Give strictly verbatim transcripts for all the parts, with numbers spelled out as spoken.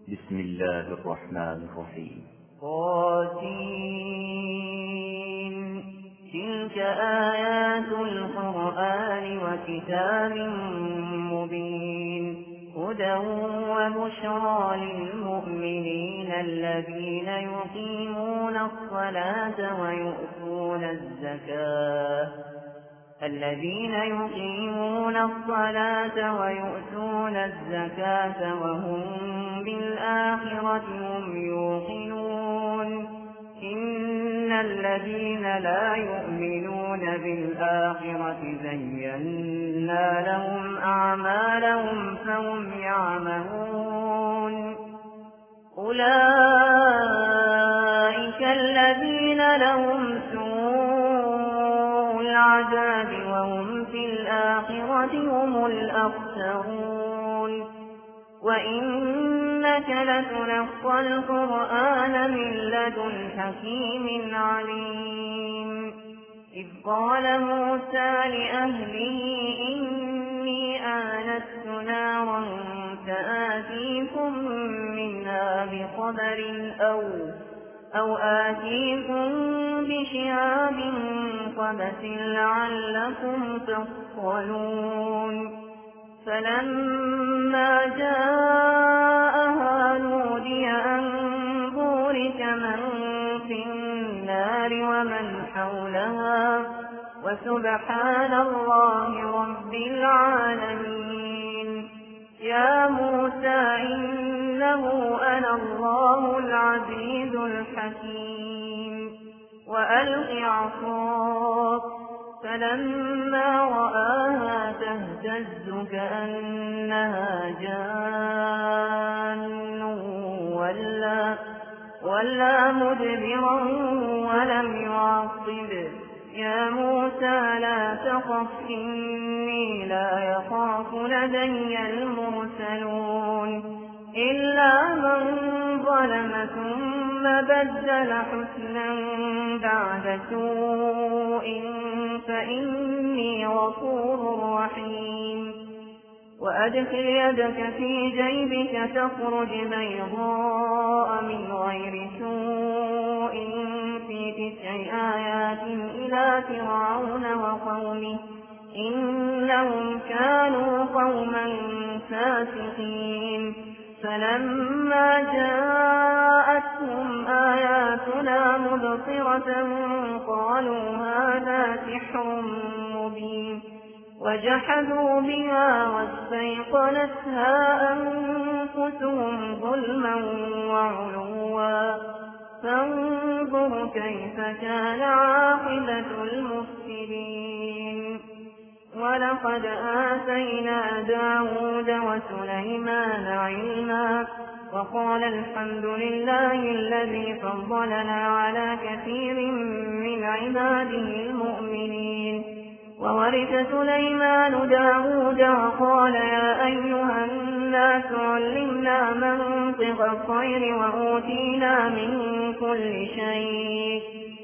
بسم الله الرحمن الرحيم. قاسين تلك آيات القرآن وكتاب مبين هدى وبشرى للمؤمنين الذين يقيمون الصلاة ويؤتون الزكاة الذين يقيمون الصلاة ويؤتون الزكاة وهم بالآخرة هم يوقنون إن الذين لا يؤمنون بالآخرة زينا لهم أعمالهم فهم يعملون أولئك الذين لهم سوء العذاب وهم في الآخرة هم الأخسرون وإنك لتلقى القرآن من لدن حكيم عليم إذ قال موسى لأهله إني آنست نارا سآتيكم منها بخبر أو أو آتيكم بشهاب قبس لعلكم تصطلون فلما جاءها نودي أن بورك من في النار ومن حولها وسبحان الله رب العالمين يا موسى إنه أنا الله العزيز الحكيم وألق عصاك فلما رآها تهتز كأنها جان ولا, ولا مدبرا ولم يعقب يا موسى لا تخف إني لا يخاف لدي المرسلون إلا من ظلم ثم بدل حسنا بعد سوء فإني غفور رحيم وأدخل يدك في جيبك تخرج بيضاء من غير سوء في تسع آيات إلى فرعون وقومه إنهم كانوا قوما فاسقين فلما جاءتهم آياتنا مبصرة قالوا هذا سحر مبين وجحدوا بها واستيقنتها أنفسهم ظلما وعلوا فانظر كيف كان عاقبة المفسدين ولقد آتينا داود وسليمان علما وقال الحمد لله الذي فضلنا على كثير من عباده المؤمنين وورث سليمان داود وقال يا أيها الناس علمنا منطق الطير وأوتينا من كل شيء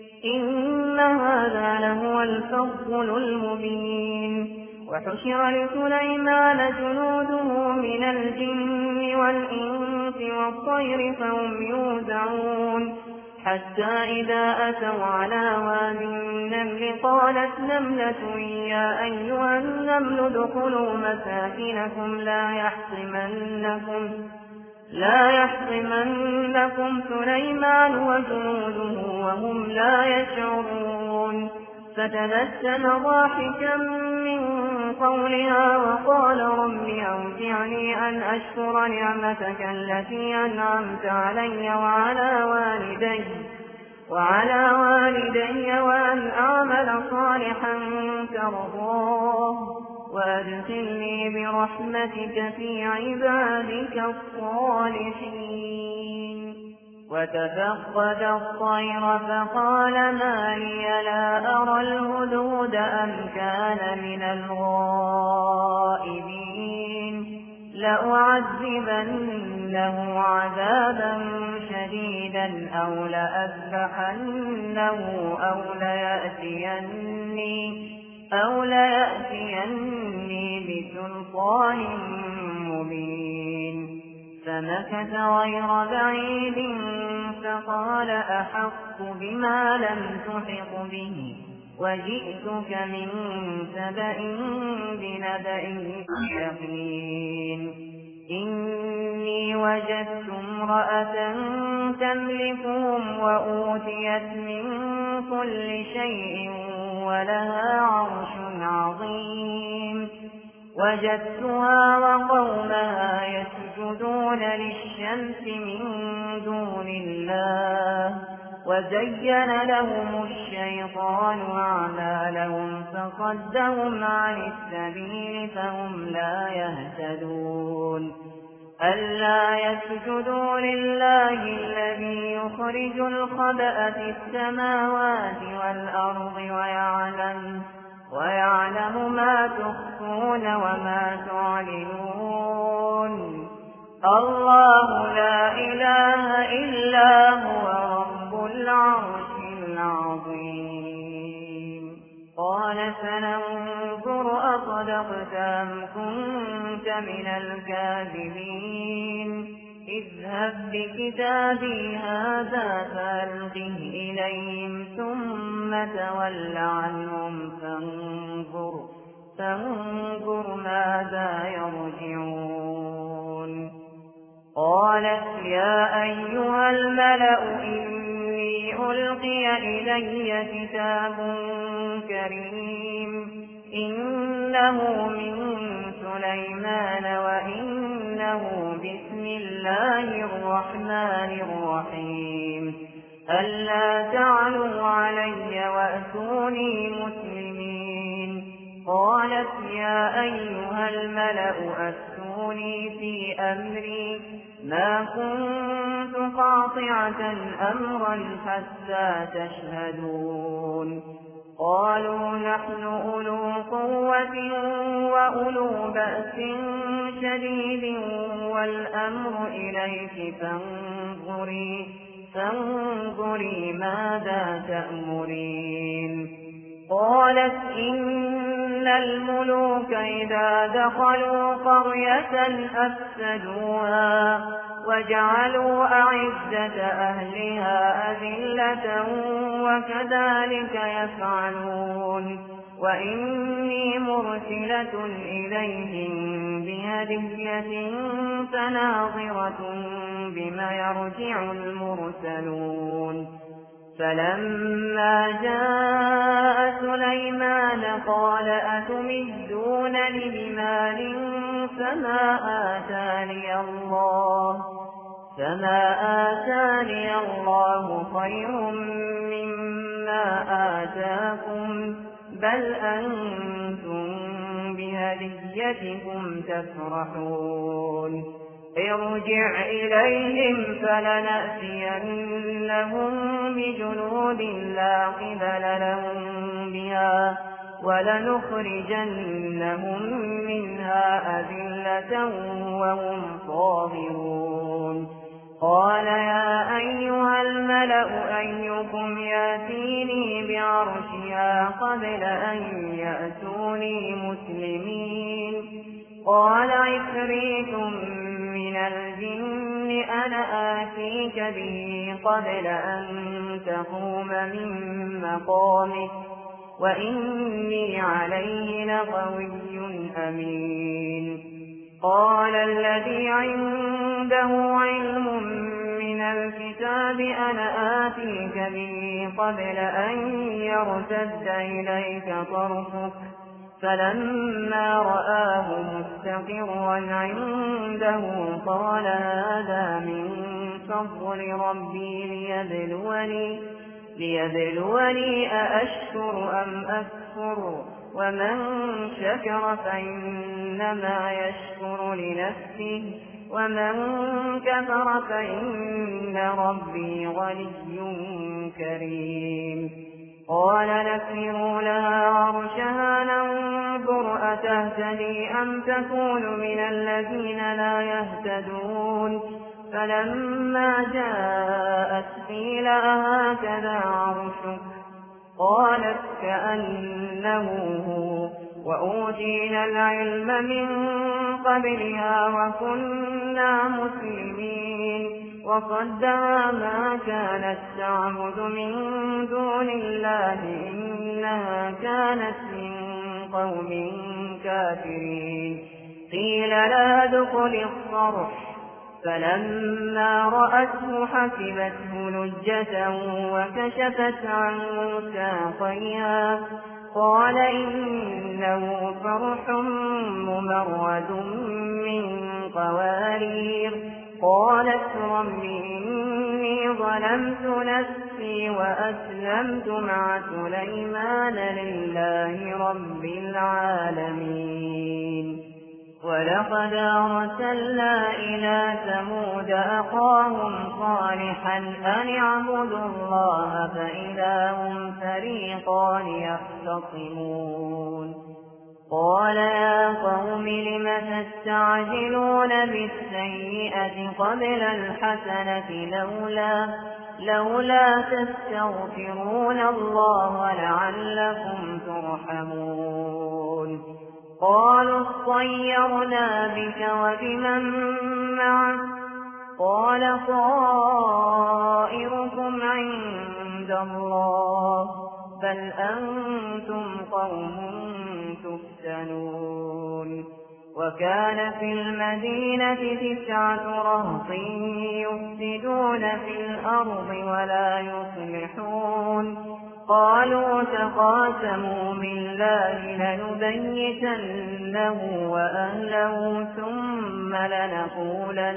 إن هذا لهو الفضل المبين وحشر لسليمان جنوده من الجن والإنس والطير فهم يوزعون حتى إذا أتوا على وادي النمل قالت نملة يا أيها النمل ادخلوا مساكنكم لا يحطمنكم لا يحطمنكم سليمان وجنوده وهم لا يشعرون فتبسم ضاحكا من قولها وقال رب أوزعني أن أشكر نعمتك التي أنعمت علي وعلى والدي وعلى والدي وأن أعمل صالحا ترضاه وأدخلني برحمتك في عبادك الصالحين وتفقد الطير فقال ما لي لا أرى الهدهد أم كان من الغائبين لأعذبنه عذابا شديدا أو لأذبحنه أو ليأتيني أو ليأتيني بسلطان مبين فمكث غير بعيد فقال أحط بما لم تحط به وجئتك من سبأ بنبأ يقين إني وجدت امرأة تملكهم وأوتيت من كل شيء ولها عرش عظيم وجدتها وقومها يسجدون للشمس من دون الله وزين لهم الشيطان أعمالهم فصدهم عن السبيل فهم لا يهتدون ألا يسجدوا لله الذي يخرج الخبأ في السماوات والأرض ويعلم ويعلم ما تخفون وما تعلنون الله لا إله إلا هو رب العرش العظيم قال سننظر أصدقت أم كنت من الكاذبين اذهب بكتابي هذا فألقه إليهم ثم تول عنهم فانظر, فانظر ماذا يرجعون قالت يا أيها الملأ إني ألقي إلي كتاب كريم إنه من سليمان وإنه بسم الله الرحمن الرحيم ألا تعلوا علي وأتوني مسلمين قالت يا أيها الملأ أفتوني في أمري ما كنت قاطعة أمرا حتى تشهدون قالوا نحن أولو قوة وأولو بأس شديد والأمر إليك فانظري, فانظري ماذا تأمرين قالت إن الملوك إذا دخلوا قرية أفسدوها وجعلوا أعزة أهلها أذلة وكذلك يفعلون وإني مرسلة إليهم بهدية فناظرة بما يرجع المرسلون فلما جاء سليمان قال أتمدونني بمال فما آتاني الله فما آتاني الله خير مما آتاكم بل أنتم بهديتكم تفرحون ارجع إليهم فلنأتينهم بجنود لا قبل لهم بها ولنخرجنهم منها أذلة وهم صاغرون قال يا أيها الملأ أيكم ياتيني بعرشها قبل أن يأتوني مسلمين قال عفريت من الجن أنا آتيك به قبل أن تقوم من مقامك وإني عليه لقوي أمين قال الذي عنده علم من الكتاب أنا آتيك به قبل أن يرتد إليك طرفك فلما رآه مستقرا عنده قال هذا من فضل ربي ليبلوني, ليبلوني أأشكر أم أكفر ومن شكر فإنما يشكر لنفسه ومن كفر فإن ربي غني كريم قال نكروا لها عرشها ننظر أتهتدي أم تكون من الذين لا يهتدون فلما جاءت قيل أهكذا عرشك قالت كأنه هو وأوتينا العلم من قبلها وكنا مسلمين وصدها ما كانت تعبد من دون الله إنها كانت من قوم كافرين قيل لا ادخل الصرح فلما رأته حسبته لجة وكشفت عن ساقيها قال إنه فرح ممرد من قوارير قالت رب إني ظلمت نفسي وأسلمت مع سليمان لله رب العالمين ولقد أرسلنا إلى ثمود أخاهم صالحا أن اعبدوا الله فإذا هم فريقان يختصمون قال يا قوم لم تستعجلون بالسيئة قبل الحسنة لولا, لولا تستغفرون الله لعلكم ترحمون قالوا اطيرنا بك وبمن معك قال طائركم عند الله بل أنتم قوم تفتنون وكان في المدينة تسعة رهط يفسدون في الأرض ولا يصلحون قالوا تقاسموا بالله لنبيتنه وأهله ثم لنقولن,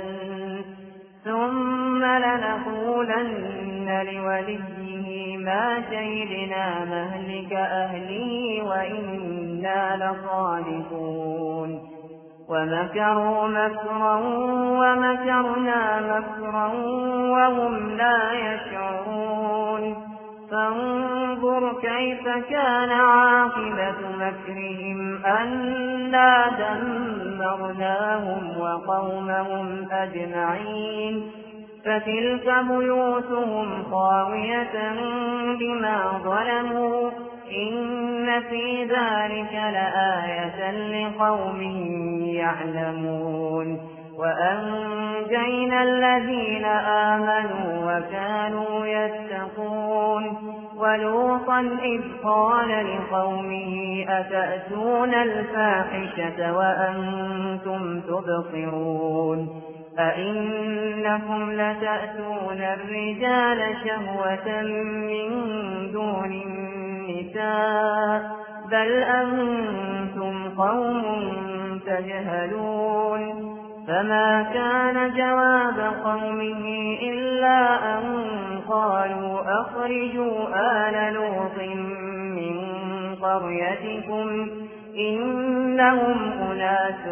ثم لنقولن لوليه ما شهدنا مهلك أهله وإنا لصادقون ومكروا مكرا ومكرنا مكرا وهم لا يشعرون فانظر كيف كان عاقبة مكرهم أنا دمرناهم وقومهم أجمعين فتلك بيوتهم خاوية بما ظلموا إن في ذلك لآية لقوم يعلمون وأنجينا الذين آمنوا وكانوا يتقون ولوطا إذ قال لقومه أتأتون الفاحشة وأنتم تبصرون أئنكم لتأتون الرجال شهوة من دون النساء بل أنتم قوم تجهلون فما كان جواب قومه إلا أن قالوا أخرجوا آل لوط من قريتكم إنهم أناس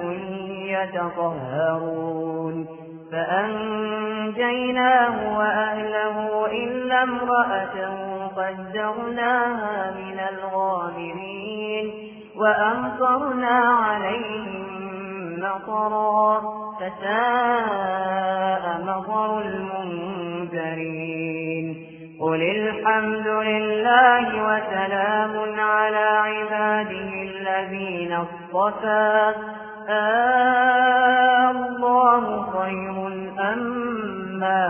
يتطهرون فأنجيناه وأهله إلا امرأته قدرناها من الغابرين وأمطرنا عليهم مطرا فساء مطر المنذرين قل الحمد لله وسلام على عباده الذين اصطفى الله خير أما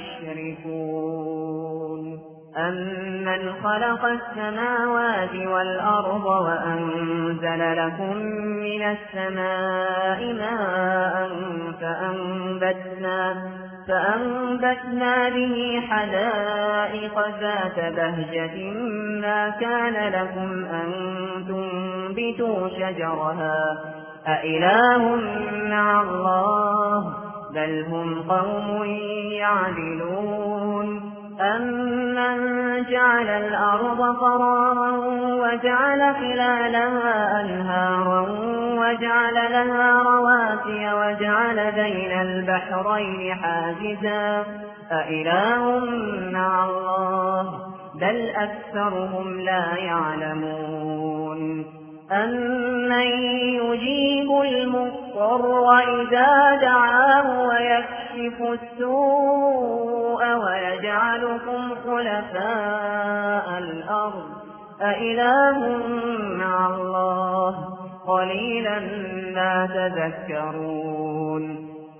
يشركون أمن خلق السماوات والأرض وأنزل لكم من السماء ماء فأنبتنا, فأنبتنا به حدائق ذات بهجة ما كان لكم أن تنبتوا شجرها أإله مع الله بل هم قوم يعدلون أمن جعل الأرض قرارا وجعل خلالها أنهارا وجعل لها رواسي وجعل بين البحرين حاجزا أإله مع الله بل أكثرهم لا يعلمون أمن يجيب المضطر إذا دعاه ويكشف السوء ويجعلكم خلفاء الأرض أإله مع الله قليلا ما تذكرون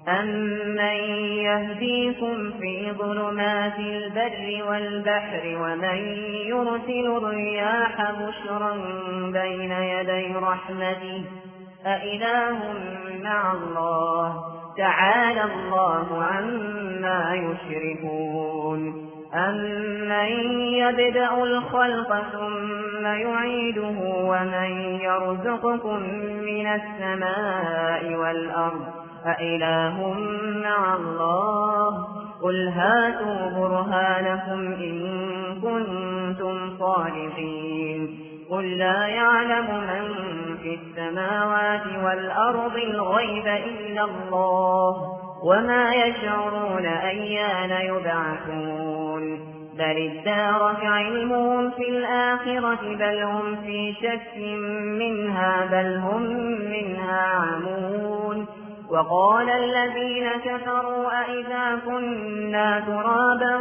أَمَّن يَهْدِيكُمْ فِي ظُلُمَاتِ الْبَرِّ وَالْبَحْرِ وَمَن يُرْسِلُ الرِّيَاحَ بُشْرًا بَيْنَ يَدَيْ رَحْمَتِهِ أَإِلَٰهٌ مَّعَ اللَّهِ تَعَالَى اللَّهُ عَمَّا يُشْرِكُونَ أَمَّن يَبْدَأُ الْخَلْقَ ثُمَّ يُعِيدُهُ وَمَن يَرْزُقُكُم مِّنَ السَّمَاءِ وَالْأَرْضِ أَإِلَٰهٌ مَّعَ اللَّهِ قُلْ هَاتُوا بُرْهَانَكُمْ إِن كُنتُمْ صَادِقِينَ قُل لَّا يَعْلَمُ مَن فِي السَّمَاوَاتِ وَالْأَرْضِ الْغَيْبَ إِلَّا اللَّهُ وَمَا يَشْعُرُونَ أَيَّانَ يُبْعَثُونَ بَلِ ادَّارَكَ عِلْمُهُمْ فِي الْآخِرَةِ بَلْ هُمْ فِي شَكٍّ مِّنْهَا بَلْ هُم مِّنْهَا عَمُونَ وَقَالَ الَّذِينَ كَفَرُوا أَإِذَا كُنَّا تُرَابًا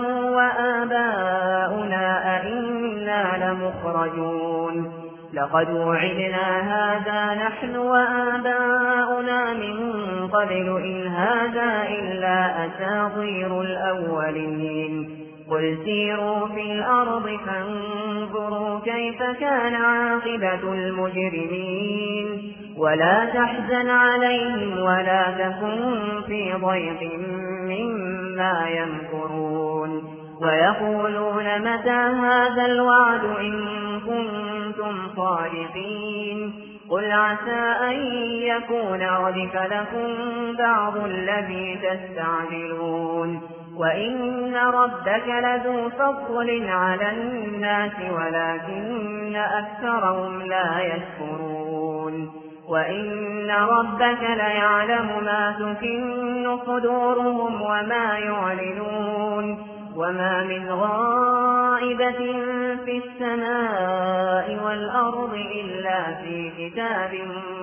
وَآبَاؤُنَا أَإِنَّا لَمُخْرَجُونَ لَقَدْ وُعِدْنَا هَٰذَا نَحْنُ وَآبَاؤُنَا مِن قَبْلُ إِنْ هَٰذَا إِلَّا أَسَاطِيرُ الْأَوَّلِينَ قُلْ سِيرُوا فِي الْأَرْضِ فَانظُرُوا كَيْفَ كَانَ عَاقِبَةُ الْمُجْرِمِينَ وَلَا تَحْزَنْ عَلَيْهِمْ وَلَا تَكُن فِي ضَيْقٍ مِّمَّا يَمْكُرُونَ وَيَقُولُونَ مَتَىٰ هَٰذَا الْوَعْدُ إِن كُنتُمْ صَادِقِينَ قُلْ عَسَىٰ أَن يَكُونَ رَدِفَ لَكُم بَعْضُ الَّذِي تَسْتَعْجِلُونَ وَإِنَّ رَبَّكَ لَذُو فَضْلٍ عَلَى النَّاسِ وَلَٰكِنَّ أَكْثَرَهُمْ لَا يَشْكُرُونَ وَإِنَّ رَبَّكَ لَيَعْلَمُ مَا تُكِنُّ صُدُورُهُمْ وَمَا يُعْلِنُونَ وَمَا مِنْ غَائِبَةٍ فِي السَّمَاءِ وَالْأَرْضِ إِلَّا فِي كِتَابٍ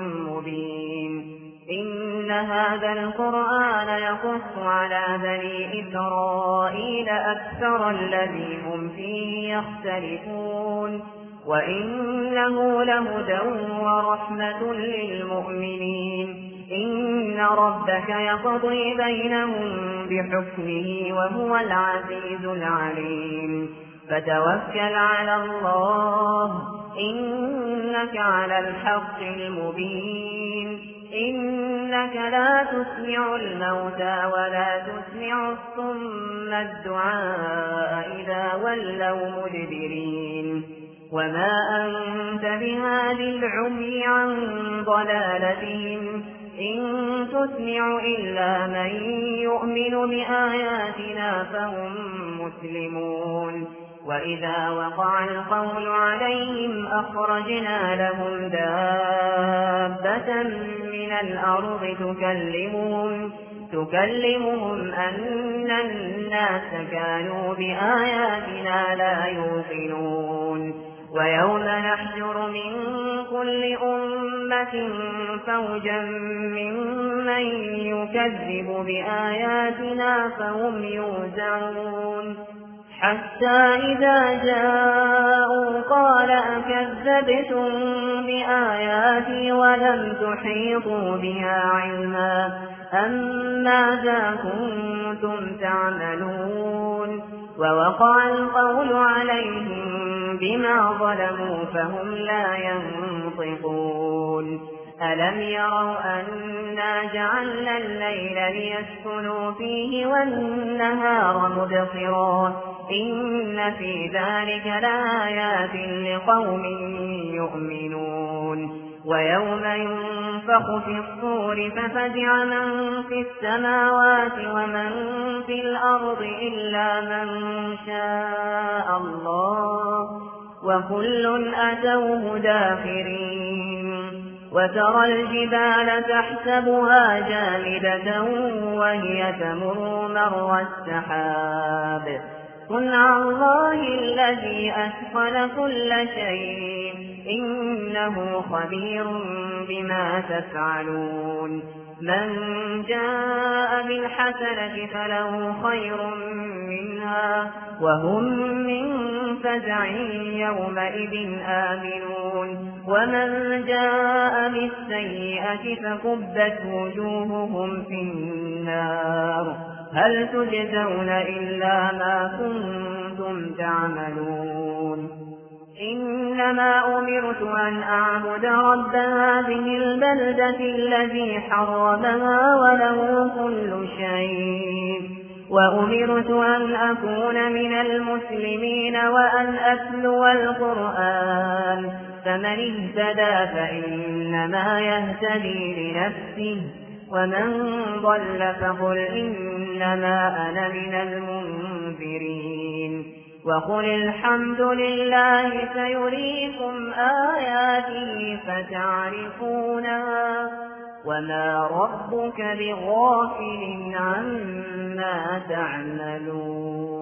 مُّبِينٍ إِنَّ هَٰذَا الْقُرْآنَ يَقُصُّ عَلَىٰ بَنِي إِسْرَائِيلَ أَكْثَرَ الَّذِي هُمْ فِيهِ يَخْتَلِفُونَ وَإِنَّهُ لَهُدًى وَرَحْمَةٌ لِّلْمُؤْمِنِينَ إِنَّ رَبَّكَ يَقْضِي بَيْنَهُم بِحُكْمِهِ وَهُوَ الْعَزِيزُ الْعَلِيمُ فَتَوَكَّلْ عَلَى اللَّهِ إِنَّكَ عَلَى الْحَقِّ الْمُبِينِ إِنَّكَ لَا تُسْمِعُ الْمَوْتَىٰ وَلَا تُسْمِعُ الصُّمَّ الدُّعَاءَ إِذَا وَلَّوْا مُدْبِرِينَ وَمَا أَنتَ بِهَادِ الْعُمْيِ عَن ضَلَالَتِهِمْ إِن تُسْمِعُ إِلَّا مَن يُؤْمِنُ بِآيَاتِنَا فَهُم مُّسْلِمُونَ وَإِذَا وَقَعَ الْقَوْلُ عَلَيْهِمْ أَخْرَجْنَا لَهُمْ دَابَّةً مِّنَ الْأَرْضِ تُكَلِّمُهُمْ تُكَلِّمُهُمْ أَنَّ النَّاسَ كَانُوا بِآيَاتِنَا لَا يُوقِنُونَ وَيَوْمَ نَحْشُرُ مِن كُلِّ أُمَّةٍ فَوْجًا مِّمَّن يُكَذِّبُ بِآيَاتِنَا فَهُمْ يُوزَعُونَ حَتَّىٰ إِذَا جَاءُوا قَالَ أَكَذَّبْتُم بِآيَاتِي وَلَمْ تُحِيطُوا بِهَا عِلْمًا أَمَّاذَا كُنتُمْ تَعْمَلُونَ وَوَقَعَ الْقَوْلُ عَلَيْهِم بِمَا ظَلَمُوا فَهُمْ لَا يَنطِقُونَ أَلَمْ يَرَوْا أَنَّا جَعَلْنَا اللَّيْلَ لِيَسْكُنُوا فِيهِ وَالنَّهَارَ مُبْصِرًا إِنَّ فِي ذَلِكَ لَآيَاتٍ لِقَوْمٍ يُؤْمِنُونَ وَيَوْمَ يُنفَخُ فِي الصُّورِ فَفَزِعَ مَن فِي السَّمَاوَاتِ وَمَن فِي الْأَرْضِ إِلَّا مَن شَاءَ اللَّهُ وَكُلٌّ أَتَوْهُ دَاخِرِينَ وَتَرَى الْجِبَالَ تَحْسَبُهَا جَامِدَةً وَهِيَ تَمُرُّ مَرَّ السَّحَابِ صُنْعَ اللَّهِ الَّذِي أَتْقَنَ كُلَّ شَيْءٍ إِنَّهُ خَبِيرٌ بِمَا تَفْعَلُونَ من جاء بالحسنة فله خير منها وهم من فزع يومئذ آمنون ومن جاء بالسيئة فكبت وجوههم في النار هل تجزون إلا ما كنتم تعملون إنما أمرت أن أعبد رب هذه البلدة الذي حرمها وله كل شيء وأمرت أن أكون من المسلمين وأن أتلو القرآن فمن اهتدى فإنما يهتدي لنفسه ومن ضل فقل إنما أنا من المنذرين وقل الحمد لله سيريكم آياته فتعرفونها وما ربك بغافل عما تعملون